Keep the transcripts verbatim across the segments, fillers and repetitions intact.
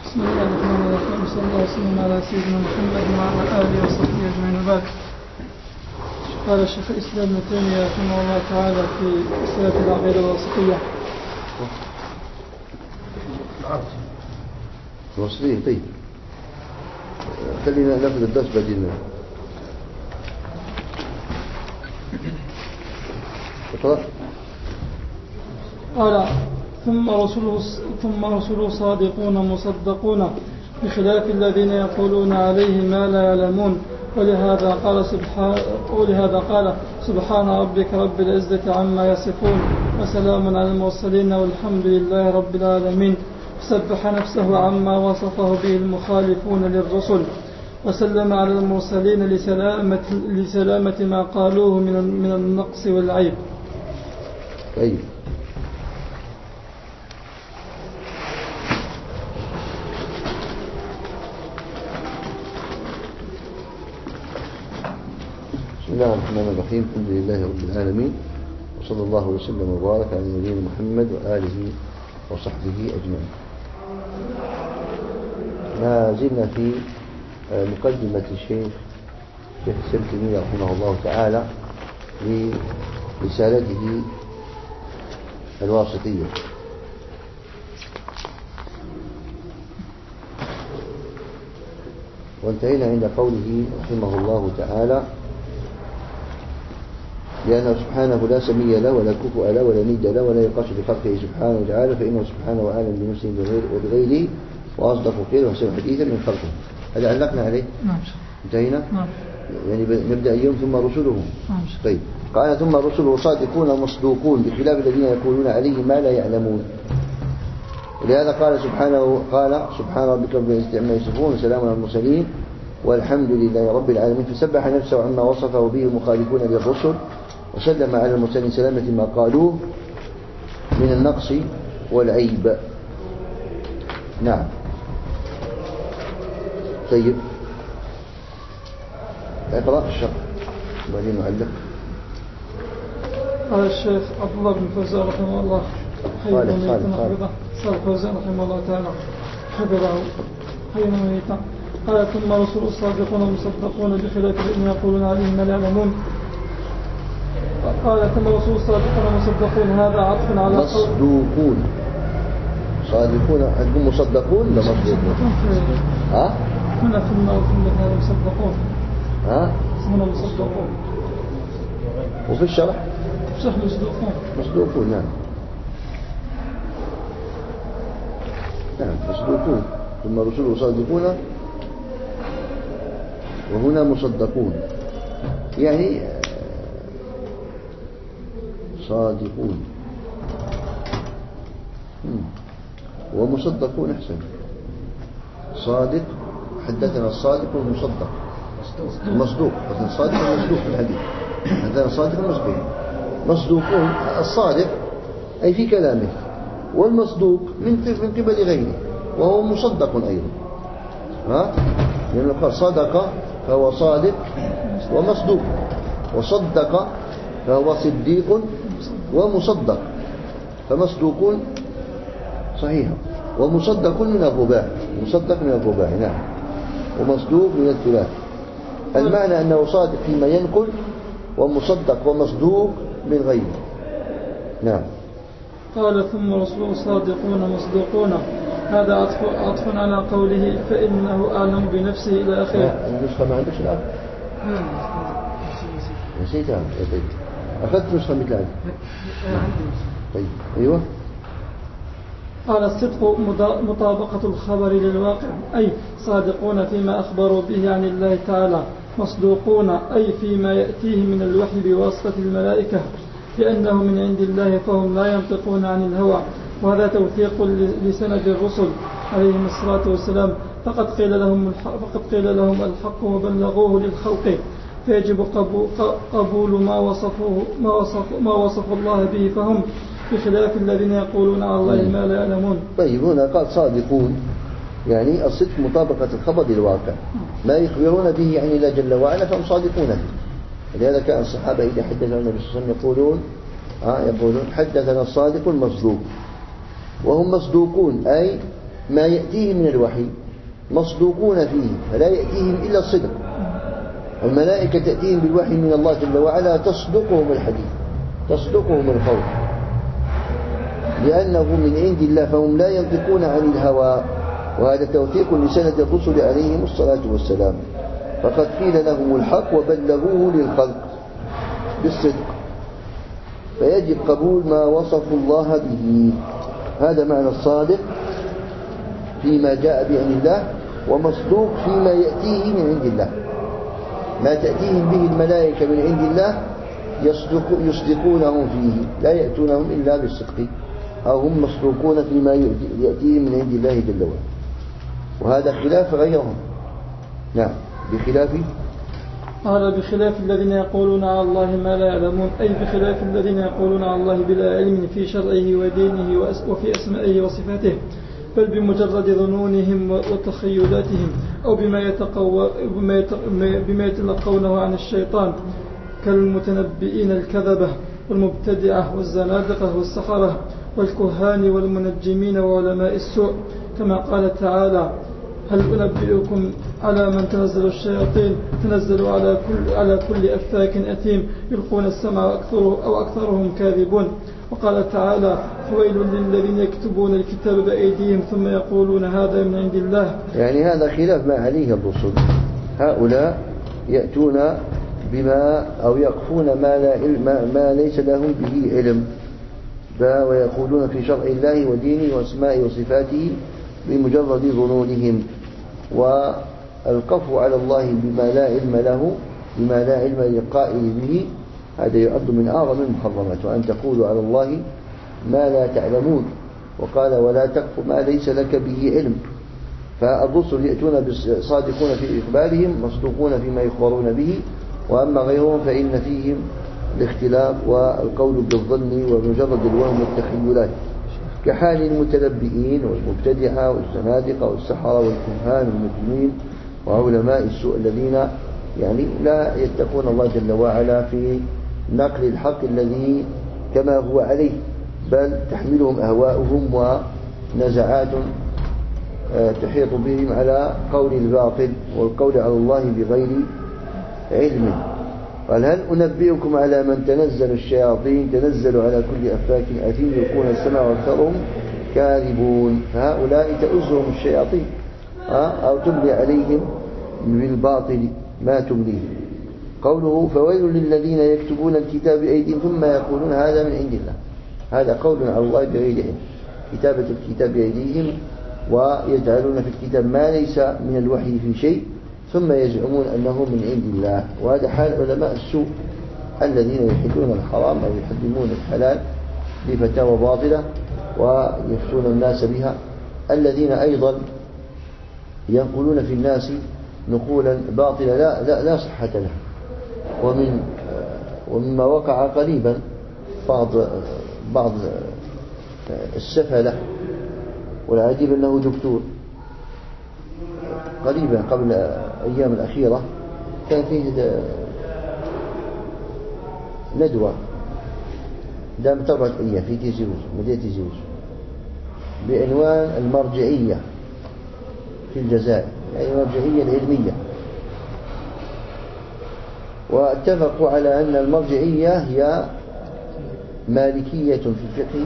بسم الله الرحمن الرحيم. صلى الله وسلم على سيدنا محمد وعلى آله وصحبه أجمعين. وبعد. قال الشيخ الإسلام ابن تيمية رحمه الله تعالى في رسالة العقيدة الواسطية. الواسطية طيب. خلينا ناخذ الدرس بعدين. اقرأ. قال ثم رسله ثم رسله صادقون مصدقون بخلاف الذين يقولون عليه ما لا يعلمون. ولهذا قال سبحانه ولهذا قال سبحان ربك رب العزة عما يصفون وسلام على المرسلين والحمد لله رب العالمين. سبح نفسه عما وصفه به المخالفون للرسل وسلم على المرسلين لسلامة, لسلامة ما قالوه من من النقص والعيب. طيب. بسم الله الرحمن الرحيم. الحمد لله رب العالمين وصلى الله وسلم وبارك على نبينا محمد وآله وصحبه أجمعين. ما زلنا في مقدمة الشيخ الشيخ ابن تيمية رحمه الله تعالى لرسالته الواسطية. وانتهينا عند قوله رحمه الله تعالى لأنه سبحانه لا سمي له ولا كفؤ له ولا ند له ولا يقاس بخلقه سبحانه وتعالى فإنه سبحانه أعلم بنفسه وبغيره وأصدق قيلا وأحسن حديثا من خلقه. هذا علقنا عليه؟ نعم. انتهينا؟ نعم. يعني نبدأ اليوم ثم رسله. نعم. طيب. قال ثم رسله صادقون مصدوقون بخلاف الذين يقولون عليه ما لا يعلمون. ولهذا قال سبحانه قال سبحان ربك رب العزة عما يصفون وسلام على المرسلين والحمد لله رب العالمين. فسبح نفسه عما وصفه به المخالفون للرسل وسلم على المرسلين سلامة ما قالوه من النقص والعيب. نعم. طيب. اقرأ الشرح وبعدين نعلق. قال الشيخ عبد الله بن فوزان رحمه الله صالح صالح صالح فوزان رحمه الله تعالى حفظه حين ميتا. قال ثم رسول الصادقون المصدقون بخلاف الذين يقولون عليهم ما لا يعلمون. قال ثم رسول الصادقون المصدقون هذا عطف على مصدوقون. صادقون عندكم مصدقون ولا مصدوقون؟ ها؟ هنا ثم هذا مصدقون. ها؟ هنا مصدقون. وفي الشرح؟ في الشرح مصدوقون. مصدوقون نعم. نعم مصدوقون. ثم رسوله صادقون وهنا مصدقون يعني صادقون ومصدقون أحسن. صادق حدثنا الصادق والمصدق مصدوق. مثلا صادق ومصدوق في الحديث. حدثنا صادق ومصدوق. مصدوقون الصادق أي في كلامه والمصدوق من من قبل غيره وهو مصدق أيضا. ها؟ لأنه قال صدق فهو صادق ومصدوق وصدق فهو صديق ومصدق. فمصدوقون صحيح ومصدق من الرباع. مصدق من الرباع نعم. ومصدوق من الثلاث. المعنى أنه صادق فيما ينقل ومصدق ومصدوق من غيره. نعم. قال ثم رسول صادقون مصدوقون هذا عطف, عطف على قوله فإنه أعلم بنفسه إلى آخره. النسخة ما عندكش الآن؟ نسيتها. طيب أخذت نسخة مثل هذه. طيب أيوة. قال الصدق مطابقة الخبر للواقع أي صادقون فيما أخبروا به عن الله تعالى. مصدوقون أي فيما يأتيه من الوحي بواسطة الملائكة لأنه من عند الله فهم لا ينطقون عن الهوى. وهذا توثيق لسند الرسل عليهم الصلاة والسلام. فقد قيل لهم فقد قيل لهم الحق وبلغوه للخلق فيجب قبول ما وصفوه ما وصف ما وصف الله به فهم بخلاف الذين يقولون على الله ما لا يعلمون. طيب هنا قال صادقون يعني الصدق مطابقة الخبر للواقع. ما يخبرون به عن الله جل وعلا فهم صادقون. لهذا كان الصحابة إذا حدثنا النبي صلى الله عليه وسلم يقولون آه يقولون حدثنا الصادق المصدوق وهم مصدوقون أي ما يأتيه من الوحي مصدوقون فيه فلا يأتيهم إلا الصدق. الملائكة تأتيهم بالوحي من الله جل وعلا تصدقهم الحديث تصدقهم القول لأنه من عند الله فهم لا ينطقون عن الهوى، وهذا توثيق لسنة الرسل عليهم الصلاة والسلام، فقد قيل لهم الحق وبلغوه للخلق بالصدق، فيجب قبول ما وصفوا الله به. هذا معنى الصادق فيما جاء بعن الله، ومصدوق فيما يأتيه من عند الله. ما تأتيهم به الملائكة من عند الله يصدق يصدقونهم فيه، لا يأتونهم إلا بالصدق، أو هم مصدوقون فيما يأتيهم من عند الله جل وعلا، وهذا خلاف غيرهم. نعم بخلاف قال بخلاف الذين يقولون على الله ما لا يعلمون، أي بخلاف الذين يقولون على الله بلا علم في شرعه ودينه وفي أسمائه وصفاته، بل بمجرد ظنونهم وتخيلاتهم، أو بما, يتقو... بما يتلقونه عن الشيطان كالمتنبئين الكذبة والمبتدعة والزنادقة والسحرة والكهان والمنجمين وعلماء السوء، كما قال تعالى: هل أنبئكم على من تنزل الشياطين تنزل على كل, على كل أفاك أثيم يلقون السمع أكثر أو أكثرهم كاذبون. وقال تعالى: فويل للذين يكتبون الكتاب بأيديهم ثم يقولون هذا من عند الله. يعني هذا خلاف ما عليه الرسل، هؤلاء يأتون بما أو يقفون ما, لا علم ما ليس لهم به علم، ويقولون في شرع الله ودينه واسمائه وصفاته بمجرد ظنونهم، والقف على الله بما لا علم له بما لا علم للقائل به، هذا يعد من أعظم المحرمات، وأن تقولوا على الله ما لا تعلمون. وقال: ولا تقف ما ليس لك به علم. فالرسل يأتون صادقون في إخبارهم مصدوقون فيما يخبرون به، وأما غيرهم فإن فيهم الاختلاف والقول بالظن ومجرد الوهم والتخيلات، كحال المتنبئين والمبتدعة والزنادقة والسحرة والكهان والمجرمين وعلماء السوء الذين يعني لا يتقون الله جل وعلا في نقل الحق الذي كما هو عليه، بل تحملهم أهواؤهم ونزعات تحيط بهم على قول الباطل والقول على الله بغير علم. قال: هل أنبئكم على من تنزل الشياطين تنزل على كل أفاك أثيم يلقون السمع وأكثرهم كاذبون. فهؤلاء تؤزهم الشياطين أو تملي عليهم بالباطل ما تمليه. قوله: فويل للذين يكتبون الكتاب بأيديهم ثم يقولون هذا من عند الله. هذا قول على الله بغير علم، كتابة الكتاب بأيديهم ويجعلون في الكتاب ما ليس من الوحي في شيء، ثم يزعمون أنه من عند الله. وهذا حال علماء السوء الذين يحلون الحرام أو يحرمون الحلال بفتاوى باطلة ويفتون الناس بها، الذين أيضا ينقلون في الناس نقولا باطلة لا, لا, لا صحة لها. ومن ومما وقع قريبا بعض بعض السفلة، والعجيب أنه دكتور، قريبا قبل أيام الأخيرة كان فيه ندوة دامت أربعة أيام في تيزيوز مدينة تيزيوز بعنوان المرجعية في الجزائر، يعني المرجعية العلمية. واتفقوا على أن المرجعية هي مالكية في الفقه،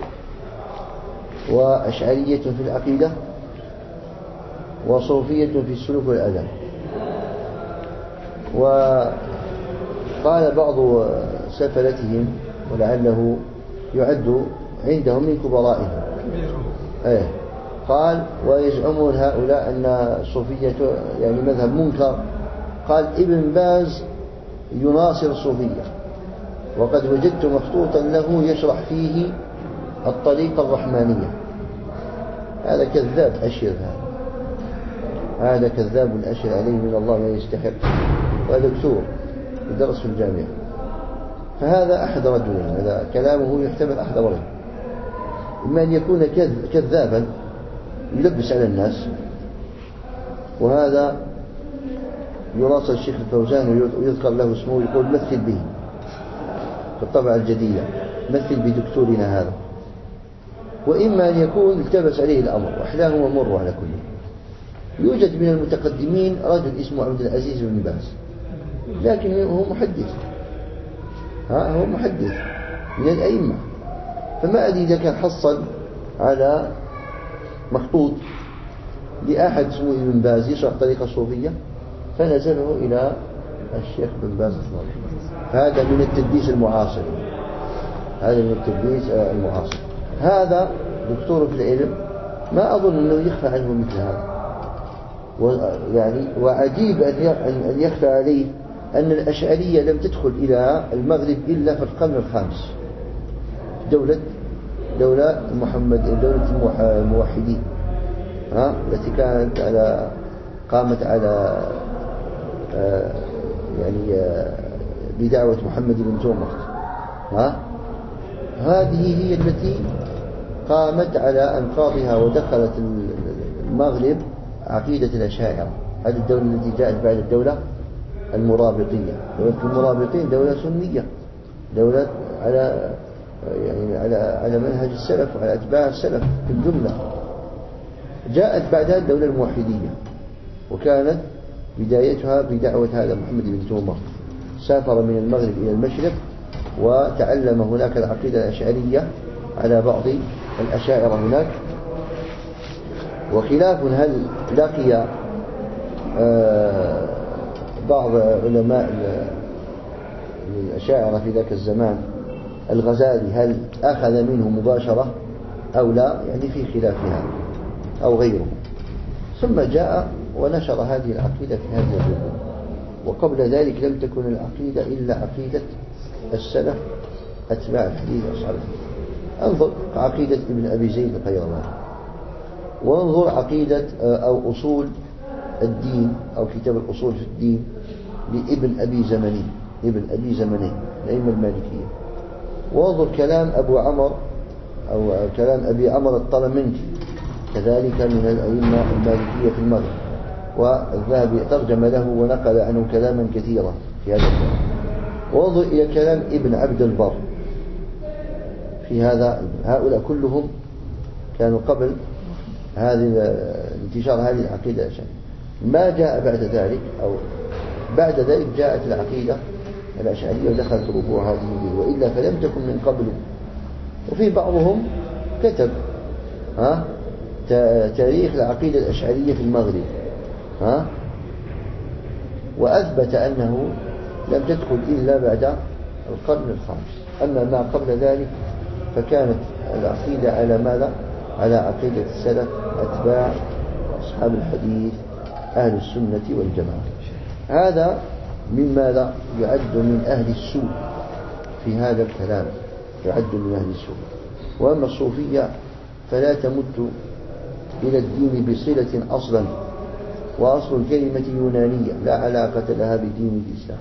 وأشعرية في العقيدة، وصوفية في السلوك والأدب. وقال بعض سفلتهم ولعله يعد عندهم من كبرائهم ايه قال: ويزعمون هؤلاء أن الصوفية يعني مذهب منكر. قال: ابن باز يناصر الصوفية، وقد وجدت مخطوطا له يشرح فيه الطريقة الرحمانية. هذا كذاب أشر، هذا هذا كذاب أشر عليه من الله ما يستحق، ودكتور يدرس في الجامعة. فهذا أحد رجلين، هذا كلامه يحتمل أحد رجل، إما أن يكون كذابا يلبس على الناس، وهذا يراسل الشيخ الفوزان ويذكر له اسمه، يقول: مثل به في الطبعة الجديدة، مثل بدكتورنا هذا. وإما أن يكون التبس عليه الأمر وأحلاه ومر على كله. يوجد من المتقدمين رجل اسمه عبد العزيز بن باز، لكن هو محدث، ها هو محدث من الأئمة، فما أدري إذا كان حصل على مخطوط لأحد اسمه ابن باز يشرح طريقة صوفية فنزله إلى الشيخ بن باز. هذا من التدليس المعاصر، هذا من التدليس المعاصر. هذا دكتور في العلم ما أظن أنه يخفى عنه مثل هذا، يعني وعجيب أن يخفى عليه أن الأشعرية لم تدخل إلى المغرب إلا في القرن الخامس، دولة دولة محمد دولة الموحدين، ها التي كانت على قامت على آه يعني آه بدعوة محمد بن تومرت، ها هذه هي التي قامت على أنقاضها ودخلت المغرب عقيدة الأشاعرة. هذه الدولة التي جاءت بعد الدولة المرابطية. دولة المرابطين دولة سنية، دولة على يعني على على منهج السلف وعلى أتباع السلف في الجملة. جاءت بعدها الدولة الموحدية، وكانت بدايتها بدعوة هذا محمد بن تومرت. سافر من المغرب إلى المشرق وتعلم هناك العقيدة الأشعرية على بعض الأشاعرة هناك. وخلاف هل لقي بعض علماء الأشاعرة في ذاك الزمان الغزالي هل أخذ منه مباشرة أو لا، يعني في خلاف في هذا أو غيره. ثم جاء ونشر هذه العقيدة في هذه البلاد. وقبل ذلك لم تكن العقيدة إلا عقيدة السلف أتباع الحديث أصحاب الحديث. انظر عقيدة ابن أبي زيد القيرواني، وانظر عقيدة أو أصول الدين أو كتاب الأصول في الدين لابن أبي زمني ابن أبي زمني الأئمة المالكية. وانظر كلام أبو عمر أو كلام أبي عمر الطلمنجي كذلك من الأئمة المالكية في المغرب، والذهبي ترجم له ونقل عنه كلاما كثيرا في هذا الكلام. وانظر إلى كلام ابن عبد البر في هذا. هؤلاء كلهم كانوا قبل هذه انتشار هذه العقيدة الأشعرية. ما جاء بعد ذلك أو بعد ذلك جاءت العقيدة الأشعرية ودخلت ربوع هذه، وإلا فلم تكن من قبل. وفي بعضهم كتب ها تاريخ العقيدة الأشعرية في المغرب، ها وأثبت أنه لم تدخل إلا بعد القرن الخامس. أما ما قبل ذلك فكانت العقيدة على ماذا؟ على عقيدة السلف أتباع أصحاب الحديث أهل السنة والجماعة. هذا من ماذا؟ يعد من أهل السوء في هذا الكلام، يعد من أهل السوء. وأما الصوفية فلا تمت إلى الدين بصلة أصلا، وأصل الكلمة يونانية لا علاقة لها بدين الإسلام.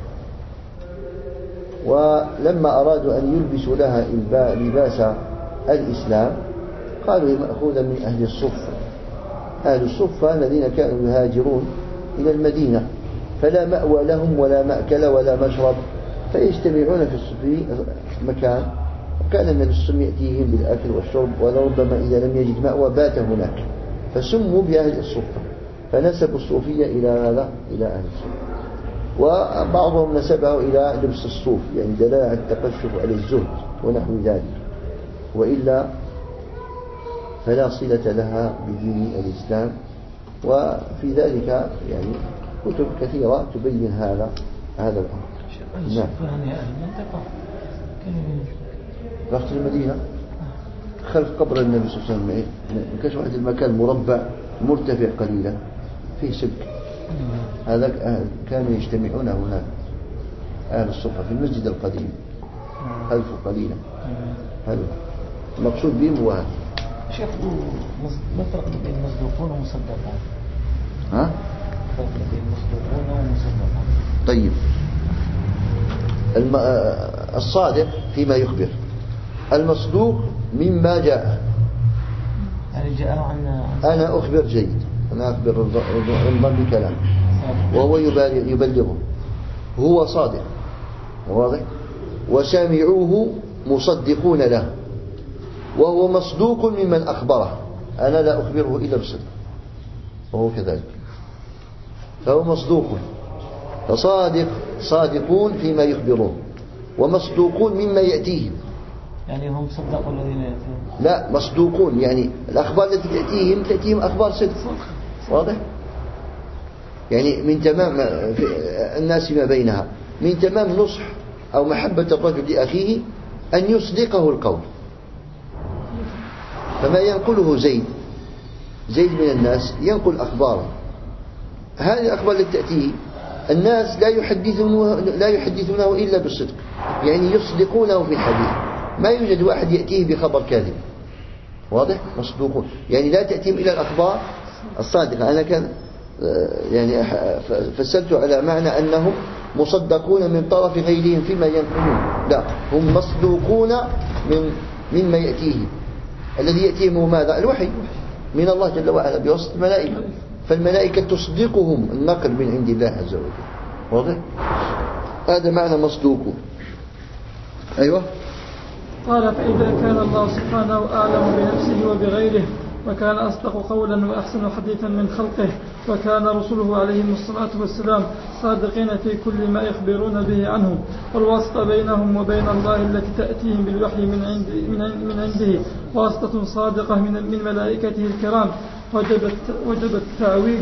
ولما أرادوا أن يلبسوا لها لباس الإسلام قالوا هي مأخوذة من أهل الصفة. أهل الصفة الذين كانوا يهاجرون إلى المدينة فلا مأوى لهم ولا مأكل ولا مشرب، فيجتمعون في مكان، وكان النبي صلى الله عليه وسلم يأتيهم بالأكل والشرب، ولربما إذا لم يجد مأوى بات هناك، فسموا بأهل الصفة، فنسبوا الصوفية إلى هذا إلى أهل الصفة. وبعضهم نسبه إلى لبس الصوف، يعني دلالة التقشف على الزهد ونحو ذلك، وإلا فلا صلة لها بدين الإسلام. وفي ذلك يعني كتب كثيرة تبين هذا هذا الأمر. نعم. يعني أهل المنطقة كانوا رحت المدينة خلف قبر النبي صلى الله عليه وسلم، كاش واحد المكان مربع مرتفع قليلا فيه سبك، هذا كانوا يجتمعون هناك أهل الصفة في المسجد القديم خلفه قليلا. هذا المقصود بهم هو هذا. شيخ ما الفرق بين المصدوقون ومصدقون؟ ها؟ الفرق بين المصدوقون ومصدقون. طيب، الم... الصادق فيما يخبر، المصدوق مما جاء. يعني جاء عن أنا أخبر جيد، أنا أخبر رمضان بكلام وهو يبلغه، هو صادق، واضح. وسامعوه مصدقون له، وهو مصدوق ممن أخبره. أنا لا أخبره إلا بالصدق وهو كذلك، فهو مصدوق. فصادق صادقون فيما يخبرون ومصدوقون مما يأتيهم. يعني هم صدقوا الذين يأتيهم؟ لا، مصدوقون يعني الأخبار التي تأتيهم تأتيهم أخبار صدق. واضح؟ يعني من تمام الناس ما بينها، من تمام نصح أو محبة الرجل لأخيه أن يصدقه القول. فما ينقله زيد زيد من الناس ينقل أخباره، هذه الأخبار التي تأتيه الناس لا يحدثونه لا يحدثونه إلا بالصدق، يعني يصدقونه في الحديث. ما يوجد واحد يأتيه بخبر كاذب. واضح؟ مصدوقون يعني لا تأتيهم إلى الأخبار الصادقة. أنا كان يعني فسرت على معنى أنهم مصدقون من طرف غيرهم فيما ينقلون، لا، هم مصدوقون من مما يأتيهم. الذي يأتيهم هو ماذا؟ الوحي من الله جل وعلا بواسطة الملائكة، فالملائكة تصدقهم النقل من عند الله عز وجل. واضح؟ هذا معنى مصدوق. أيوة. قال فإذا كان الله سبحانه أعلم بنفسه وبغيره، وكان أصدق قولا وأحسن حديثا من خلقه، وكان رسله عليهم الصلاة والسلام صادقين في كل ما يخبرون به عنه، والواسطة بينهم وبين الله التي تأتيهم بالوحي من عند من عنده واسطة صادقة من من ملائكته الكرام، وجب وجب التعويل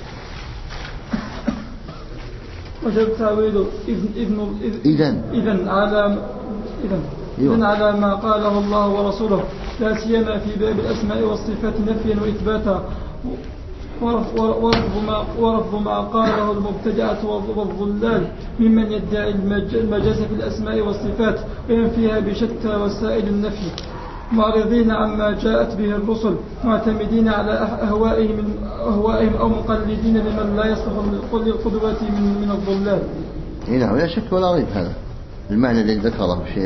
وجب التعويل إذن إذن إذن على إذن إذن على ما قاله الله ورسوله، لا سيما في باب الأسماء والصفات نفيا وإثباتا، ورفض ما, ورفض ما قاله المبتدعة والضلال ممن يدعي المجاز في الأسماء والصفات وينفيها بشتى وسائل النفي، معرضين عما جاءت به الرسل، معتمدين على أهوائهم, أهوائهم أو مقلدين لمن لا يصلح للقدوة من, من الضلال. نعم، لا شك ولا ريب هذا المعنى الذي ذكره الشيخ،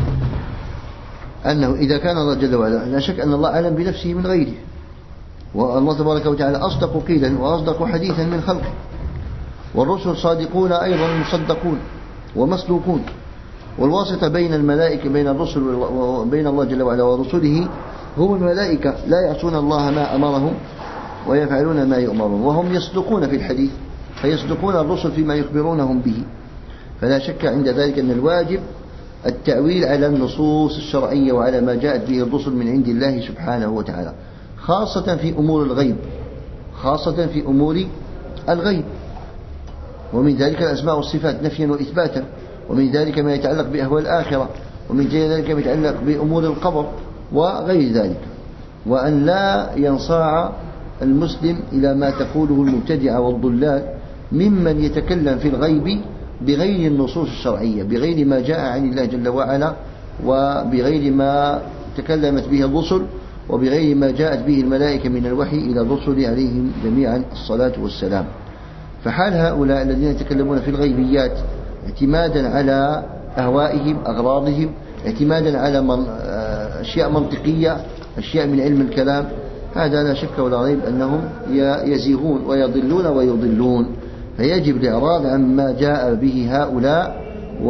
أنه إذا كان الله جل وعلا، لا شك أن الله أعلم بنفسه من غيره، والله تبارك وتعالى أصدق قيلا وأصدق حديثا من خلقه، والرسل صادقون أيضا مصدقون ومصدوقون، والواسطة بين الملائكة بين الرسل وبين الله جل وعلا ورسله هم الملائكة، لا يعصون الله ما أمرهم ويفعلون ما يؤمرون، وهم يصدقون في الحديث، فيصدقون الرسل فيما يخبرونهم به. فلا شك عند ذلك أن الواجب التأويل على النصوص الشرعية وعلى ما جاءت به الرسل من عند الله سبحانه وتعالى، خاصة في أمور الغيب، خاصة في أمور الغيب، ومن ذلك الأسماء والصفات نفيا وإثباتا، ومن ذلك ما يتعلق بأهوال الآخرة، ومن ذلك ما يتعلق بأمور القبر وغير ذلك. وأن لا ينصاع المسلم إلى ما تقوله المبتدعة والضلال ممن يتكلم في الغيب بغير النصوص الشرعية، بغير ما جاء عن الله جل وعلا، وبغير ما تكلمت به الرسل، وبغير ما جاءت به الملائكة من الوحي إلى الرسل عليهم جميعا الصلاة والسلام. فحال هؤلاء الذين يتكلمون في الغيبيات اعتمادا على أهوائهم أغراضهم، اعتمادا على من أشياء منطقية، أشياء من علم الكلام، هذا لا شك ولا ريب أنهم يزيغون ويضلون ويضلون. فيجب الإعراض عما جاء به هؤلاء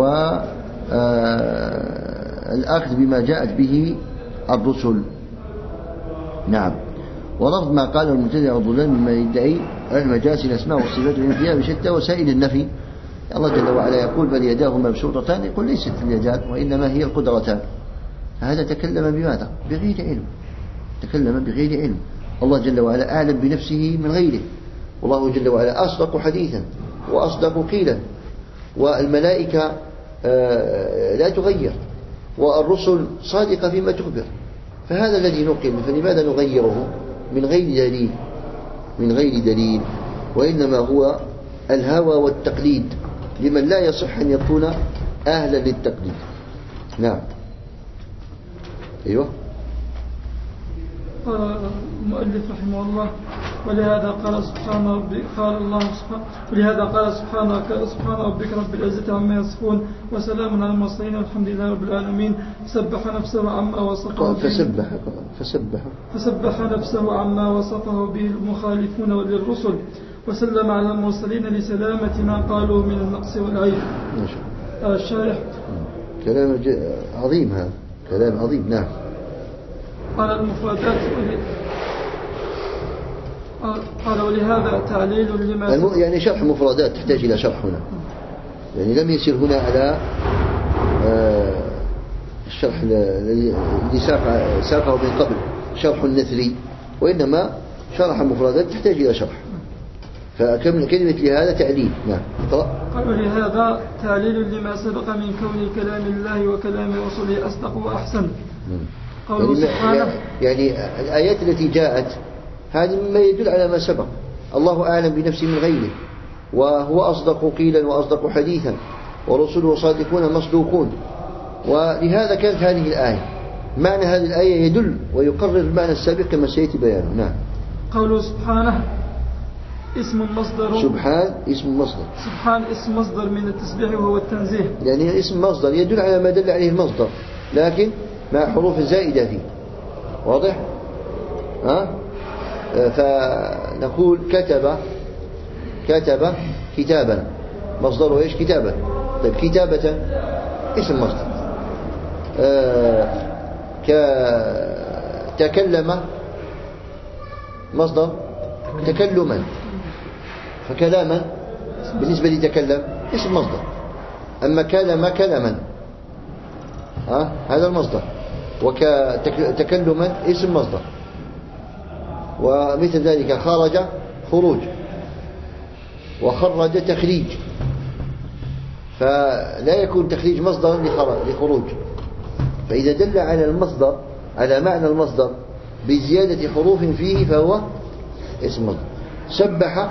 والأخذ بما جاءت به الرسل. نعم. ورفض ما قاله المبتدع والضلال مما يدعي المجاز الأسماء والصفات والانفياء بشتى وسائل النفي. الله جل وعلا يقول بل يداه مبسوطتان، يقول ليست اليدان وإنما هي القدرتان. هذا تكلم بماذا؟ بغير علم، تكلم بغير علم. الله جل وعلا أعلم بنفسه من غيره، والله جل وعلا أصدق حديثا وأصدق قيلا، والملائكة لا تغير، والرسل صادقة فيما تخبر. فهذا الذي نقل، فلماذا نغيره من غير دليل من غير دليل وإنما هو الهوى والتقليد لمن لا يصح أن يكون أهلا للتقليد. نعم. أيوه. قال المؤلف رحمه الله ولهذا قال سبحانه ربي قال الله سبحانه ولهذا قال سبحانه سبحان ربك رب العزة عما يصفون وسلام على المرسلين والحمد لله رب العالمين. سبح نفسه عما وصفه فسبح فسبح فسبح نفسه عما وصفه به المخالفون وللرسل، وسلم على المرسلين لسلامة ما قالوا من النقص والعيب. قال الشارح كلام عظيم، هذا كلام عظيم. نعم. قال المفردات قال ولهذا تعليل لما يعني شرح مفردات تحتاج إلى شرح هنا، يعني لم يسير هنا على الشرح الذي ساقه من قبل شرح النثري، وإنما شرح مفردات تحتاج إلى شرح، فكلمة لهذا تعليل. نعم. قالوا لهذا تعليل لما سبق من كون كلام الله وكلام رسوله أصدق وأحسن. قوله سبحانه يعني الآيات التي جاءت هذه مما يدل على ما سبق، الله أعلم بنفسه من غيره، وهو أصدق قيلا وأصدق حديثا، ورسله صادقون مصدوقون، ولهذا كانت هذه الآية. معنى هذه الآية يدل ويقرر المعنى السابق كما سيأتي بيانه. نعم. قوله سبحانه اسم مصدر. سبحان اسم مصدر. سبحان اسم مصدر من التسبيح وهو التنزيه، يعني اسم مصدر يدل على ما دل عليه المصدر، لكن مع حروف زائدة فيه. واضح؟ ها؟ فنقول كتب كتب كتابا، مصدره ايش؟ كتابا. طيب كتابة اسم مصدر. آه كتكلم مصدر تكلما، فكلاما بالنسبة لتكلم اسم مصدر، أما كلم كلما ها هذا المصدر، وكتكلما اسم مصدر. ومثل ذلك خرج خروج، وخرج تخريج، فلا يكون تخريج مصدرا لخروج. فإذا دل على المصدر على معنى المصدر بزيادة حروف فيه فهو اسم مصدر. سبح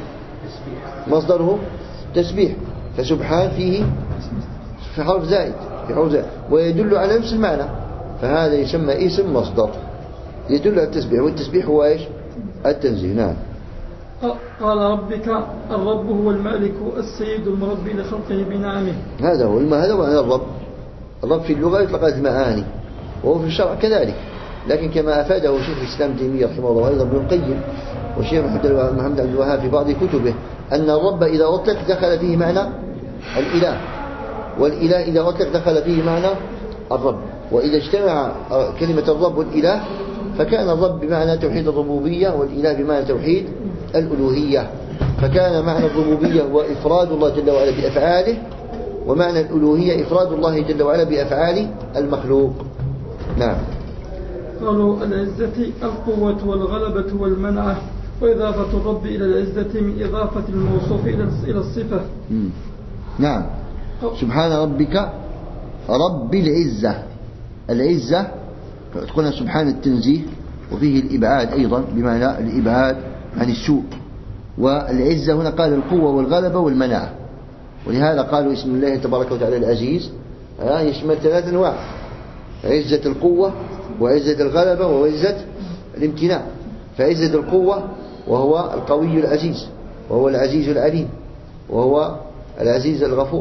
مصدره تسبيح، فسبحان فيه في حرف زائد في حرف زائد ويدل على نفس المعنى، فهذا يسمى اسم مصدر يدل على التسبيح، والتسبيح هو ايش؟ التنزيه. نعم. قال ربك الرب هو المالك السيد المربي لخلقه بنعمه. هذا هو الما هذا معنى الرب. الرب في اللغة يطلق على المعاني، وهو في الشرع كذلك، لكن كما أفاده شيخ الإسلام تيمية رحمه الله وأيضا ابن القيم والشيخ محمد عبد الوهاب في بعض كتبه، أن الرب إذا أطلق دخل فيه معنى الإله، والإله إذا أطلق دخل فيه معنى الرب، وإذا اجتمع كلمة الرب والإله فكان الرب بمعنى توحيد الربوبية، والإله بمعنى توحيد الألوهية. فكان معنى الربوبية هو إفراد الله جل وعلا بأفعاله، ومعنى الألوهية إفراد الله جل وعلا بأفعال المخلوق. نعم. قالوا العزة القوة والغلبة والمنعة، وإضافة الرب إلى العزة من إضافة الموصوف إلى الصفة. مم. نعم. سبحان ربك رب العزة. العزة قلنا سبحان التنزيه، وفيه الإبعاد أيضا بمعنى الإبعاد عن السوء، والعزة هنا قال القوة والغلبة والمناعة، ولهذا قالوا اسم الله تبارك وتعالى العزيز يشمل ثلاث أنواع: عزة القوة وعزة الغلبة وعزة الامتناع. فعزة القوة وهو القوي العزيز، وهو العزيز العليم، وهو العزيز الغفور.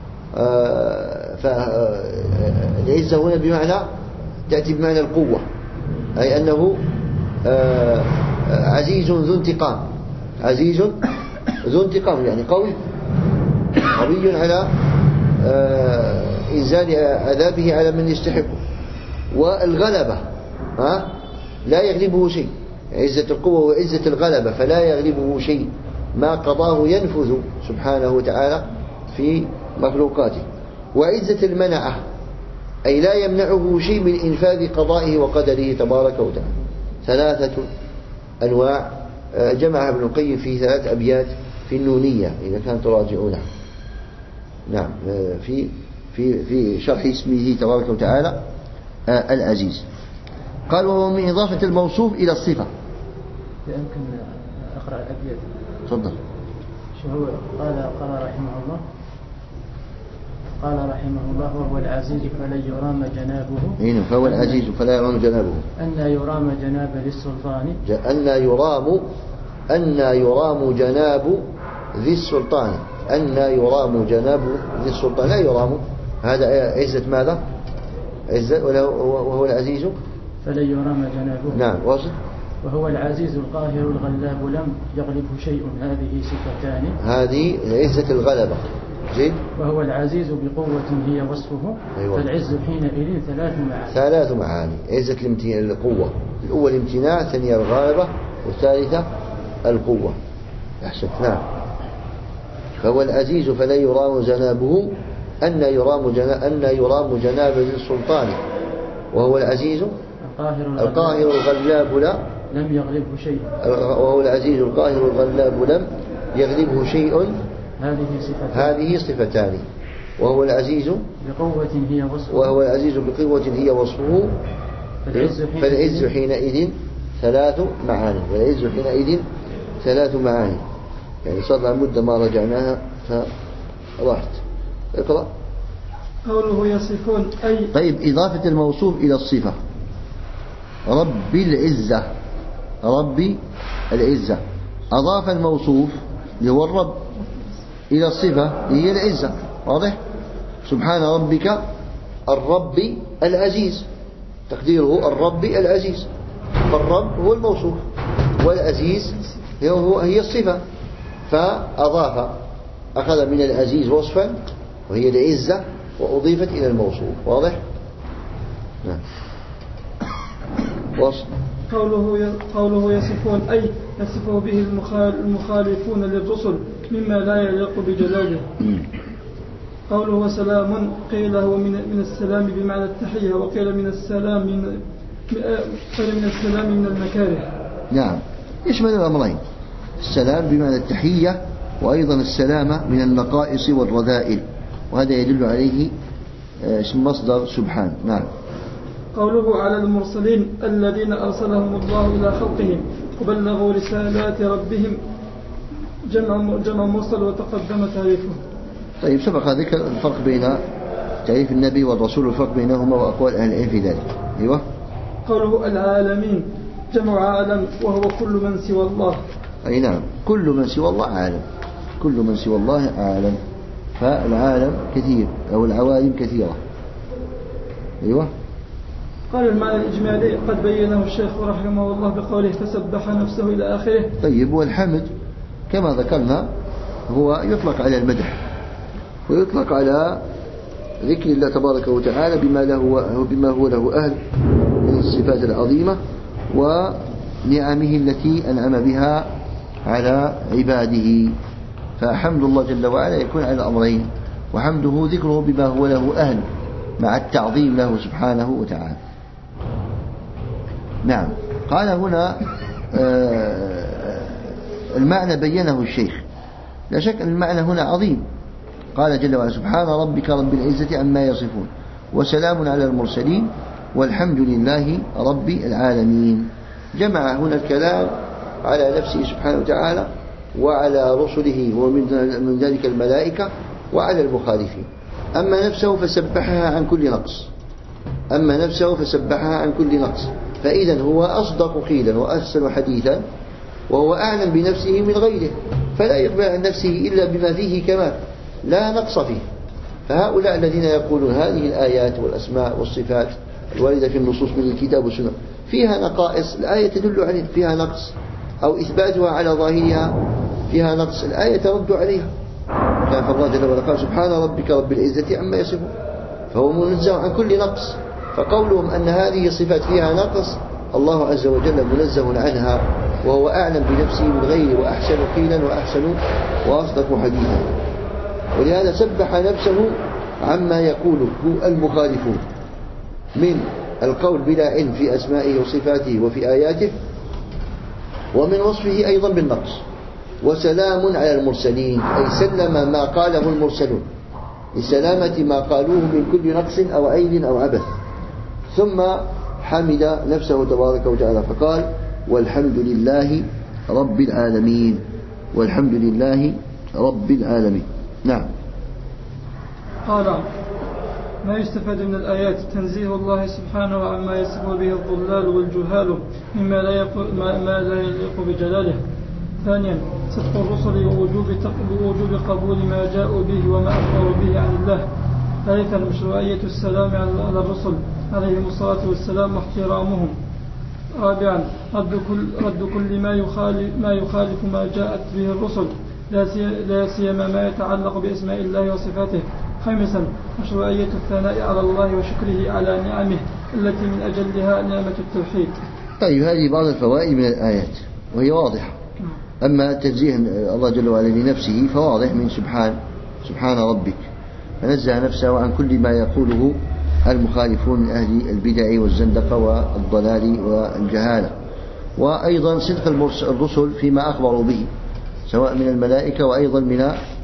فالعزة هنا بمعنى تأتي بمعنى القوة، أي أنه عزيز ذو انتقام، عزيز ذو انتقام يعني قوي قوي على إنزال عذابه على من يستحقه. والغلبة ها لا يغلبه شيء، عزة القوة وعزة الغلبة، فلا يغلبه شيء، ما قضاه ينفذ سبحانه وتعالى في مخلوقاته. وعزة المنعة أي لا يمنعه شيء من إنفاذ قضائه وقدره تبارك وتعالى. ثلاثة أنواع جمعها ابن القيم في ثلاث أبيات في النونية إذا كانت تراجعونها. نعم. في في في شرح اسمه تبارك وتعالى العزيز. قال وهو من إضافة الموصوف إلى الصفة. يمكن أقرأ الأبيات. تفضل. شو هو؟ قال قال رحمه الله قال رحمه الله وهو العزيز فلن يرام جنابه. إيه فهو العزيز فلا يرام جنابه. أن يرام جناب ذي السلطان. أن يرام أن يرام جناب ذي السلطان. أن يرام جناب ذي السلطان. لا يرام، هذا عزة ماذا؟ عزة وهو العزيز فلن يرام جنابه. نعم. واصل. وهو العزيز القاهر الغلاب لم يغلبه شيء. هذه صفتان. هذه عزة الغلبة زين. وهو العزيز بقوة هي وصفه. أيوة. فالعز حينئذ ثلاث معاني. ثلاث معاني. عزة الامتناع القوة، الأول الامتناع، الثانية الغالبة، والثالثة القوة. أحسن. نعم. فهو العزيز فلا يرام جنابه أن يرام جنا أن يرام جناب السلطان. وهو العزيز القاهر الغلاب لا لم يغلبه شيء. وهو العزيز القاهر الغلاب لم يغلبه شيء. هذه صفتان. هذه صفتان. وهو العزيز بقوة هي وصفه. وهو العزيز بقوة هي وصفه. فالعز حينئذ ثلاث معاني. والعز حينئذ ثلاث معاني. يعني صار مدة ما رجعناها فراحت. اقرأ. قوله يصفون أي. طيب، إضافة الموصوف إلى الصفة. رب العزة، ربي العزة، أضاف الموصوف اللي هو الرب إلى الصفة هي العزة. واضح؟ سبحان ربك الرب العزيز، تقديره الرب العزيز، فالرب هو الموصوف والعزيز هو هي الصفة، فأضاف أخذ من العزيز وصفا وهي العزة وأضيفت إلى الموصوف. واضح؟ نعم. وصف. قوله قوله يصفون أي يصف به المخالفون للرسل مما لا يليق بجلاله. قوله وسلام قيل هو من من السلام بمعنى التحية، وقيل من السلام من قيل من السلام من المكاره. نعم، يشمل الأمرين، السلام بمعنى التحية وأيضا السلامة من النقائص والرذائل، وهذا يدل عليه اسم مصدر سبحان. نعم. قوله على المرسلين الذين أرسلهم الله إلى خلقهم وبلغوا رسالات ربهم جمع جمع مرسل وتقدم تعريفه. طيب، سبق ذكر الفرق بين تعريف النبي والرسول والفرق بينهما وأقوال أهل العلم في ذلك. أيوة. قوله العالمين جمع عالم وهو كل من سوى الله. أي نعم، كل من سوى الله عالم، كل من سوى الله عالم، فالعالم كثير أو العوالم كثيرة. أيوة. قال المعنى الإجمالي قد بينه الشيخ رحمه الله بقوله فسبح نفسه إلى آخره. طيب، والحمد كما ذكرنا هو يطلق على المدح ويطلق على ذكر الله تبارك وتعالى بما له بما هو له أهل من الصفات العظيمة ونعمه التي أنعم بها على عباده. فحمد الله جل وعلا يكون على أمرين، وحمده ذكره بما هو له أهل مع التعظيم له سبحانه وتعالى. نعم. قال هنا المعنى بينه الشيخ، لا شك أن المعنى هنا عظيم. قال جل وعلا سبحان ربك رب العزة عما يصفون وسلام على المرسلين والحمد لله رب العالمين. جمع هنا الكلام على نفسه سبحانه وتعالى وعلى رسله ومن ذلك الملائكة وعلى المخالفين. أما نفسه فسبحها عن كل نقص، أما نفسه فسبحها عن كل نقص، فإذا هو أصدق قيلا وأحسن حديثا وهو أعلم بنفسه من غيره، فلا يقبل عن نفسه إلا بما فيه كمال لا نقص فيه. فهؤلاء الذين يقولون هذه الآيات والأسماء والصفات الواردة في النصوص من الكتاب والسنة فيها نقائص، الآية تدل عليه فيها نقص، أو إثباتها على ظاهرها فيها نقص، الآية ترد عليها. كان فالله جل وعلا قال سبحان ربك رب العزة عما يصفون، فهو منزه عن كل نقص. فقولهم أن هذه الصفات فيها نقص، الله عز وجل منزه عنها وهو أعلم بنفسه من غيره وأحسن قيلا وأحسن وأصدق حديثا. ولهذا سبح نفسه عما يقوله المخالفون من القول بلا علم في أسمائه وصفاته وفي آياته، ومن وصفه أيضا بالنقص. وسلام على المرسلين أي سلم ما قاله المرسلون لسلامة ما قالوه من كل نقص أو عيب أو عبث. ثم حمد نفسه تبارك وتعالى فقال والحمد لله رب العالمين، والحمد لله رب العالمين. نعم. قال ما يستفاد من الآيات تنزيه الله سبحانه عما يصف به الضلال والجهال مما لا يليق ما لا يليق بجلاله. ثانيا صدق الرسل ووجوب ووجوب قبول ما جاءوا به وما أخبروا به عن الله. ثالثا مشروعية السلام على الرسل عليهم الصلاة والسلام واحترامهم. رابعا رد كل رد كل ما يخالف ما يخالف ما جاءت به الرسل لا سيما ما يتعلق بأسماء الله وصفاته. خامسا مشروعية الثناء على الله وشكره على نعمه التي من أجلها نعمة التوحيد. طيب هذه بعض الفوائد من الآيات وهي واضحة. أما تنزيه الله جل وعلا لنفسه فواضح من سبحان سبحان ربك، فنزه نفسه عن كل ما يقوله المخالفون من أهل البدع والزندقة والضلال والجهالة. وأيضا صدق الرسل فيما أخبروا به سواء من الملائكة وأيضا من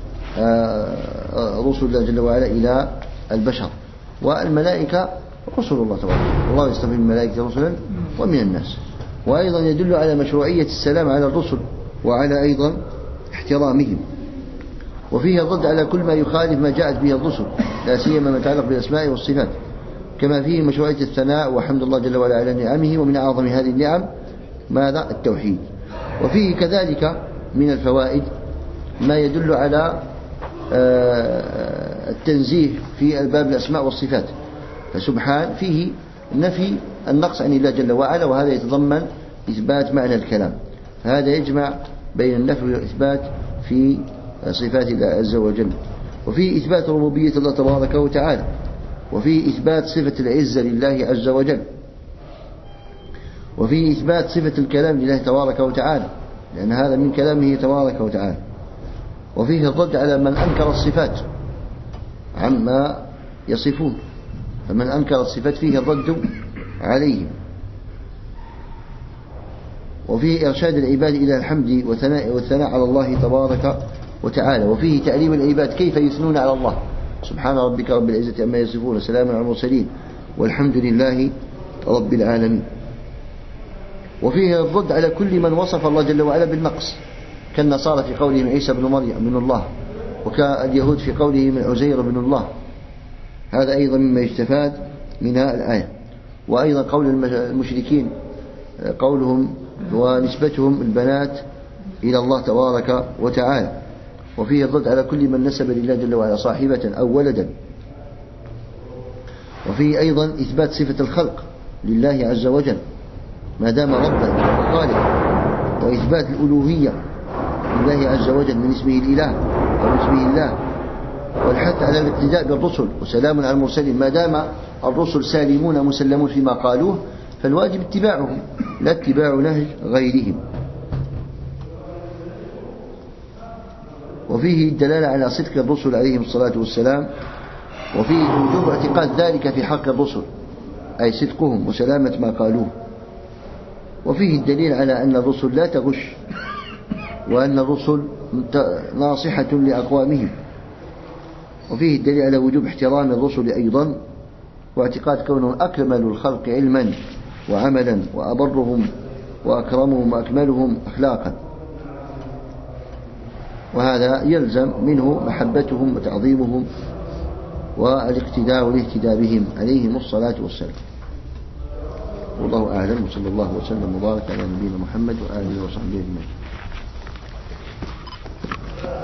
رسل الله جل وعلا إلى البشر. والملائكة رسل الله تبارك الله يستفيد من الملائكة رسلا ومن الناس. وأيضا يدل على مشروعية السلام على الرسل وعلى أيضا احترامهم. وفيه الرد على كل ما يخالف ما جاءت به الرسل لا سيما ما يتعلق بالأسماء والصفات، كما فيه مشروعية الثناء وحمد الله جل وعلا على نعمه، ومن أعظم هذه النعم ماذا؟ التوحيد. وفيه كذلك من الفوائد ما يدل على التنزيه في الباب الأسماء والصفات. فسبحان فيه نفي النقص عن الله جل وعلا، وهذا يتضمن إثبات معنى الكلام، فهذا يجمع بين النفي والإثبات في صفات الله عز وجل. وفيه إثبات ربوبية الله تبارك وتعالى، وفيه إثبات صفة العزة لله عز وجل، وفيه إثبات صفة الكلام لله تبارك وتعالى لأن هذا من كلامه تبارك وتعالى. وفيه الرد على من أنكر الصفات عما يصفون، فمن أنكر الصفات فيه الرد عليهم. وفيه إرشاد العباد إلى الحمد والثناء على الله تبارك وتعالى. وفيه تعليم العباد كيف يثنون على الله، سبحان ربك رب العزة عما يصفون وسلام على المرسلين والحمد لله رب العالمين. وفيه الرد على كل من وصف الله جل وعلا بالنقص، كالنصارى في قولهم عيسى بن مريم من الله، وكاليهود في قولهم عزير بن الله. هذا أيضا مما يستفاد من الآية. وأيضا قول المشركين قولهم ونسبتهم البنات إلى الله تبارك وتعالى. وفيه الرد على كل من نسب لله جل وعلا صاحبة أو ولدا. وفيه أيضا إثبات صفة الخلق لله عز وجل ما دام ربا وخالقا، وإثبات الألوهية لله عز وجل من اسمه الإله أو اسمه الله، والحث على الاقتداء بالرسل وسلام على المرسلين ما دام الرسل سالمون مسلمون فيما قالوه، فالواجب اتباعهم لا اتباع نهج غيرهم. وفيه الدلالة على صدق الرسل عليهم الصلاة والسلام، وفيه وجوب اعتقاد ذلك في حق الرسل أي صدقهم وسلامة ما قالوه. وفيه الدليل على أن الرسل لا تغش، وأن الرسل ناصحة لأقوامهم. وفيه الدليل على وجوب احترام الرسل أيضا، واعتقاد كونهم أكمل الخلق علما وعملا وأبرهم وأكرمهم وأكملهم أخلاقا، وهذا يلزم منه محبتهم وتعظيمهم والاقتداء والاهتداء بهم عليهم الصلاة والسلام. والله أعلم، وصلى الله وسلم وبارك على نبينا محمد وآله وصحبه أجمعين.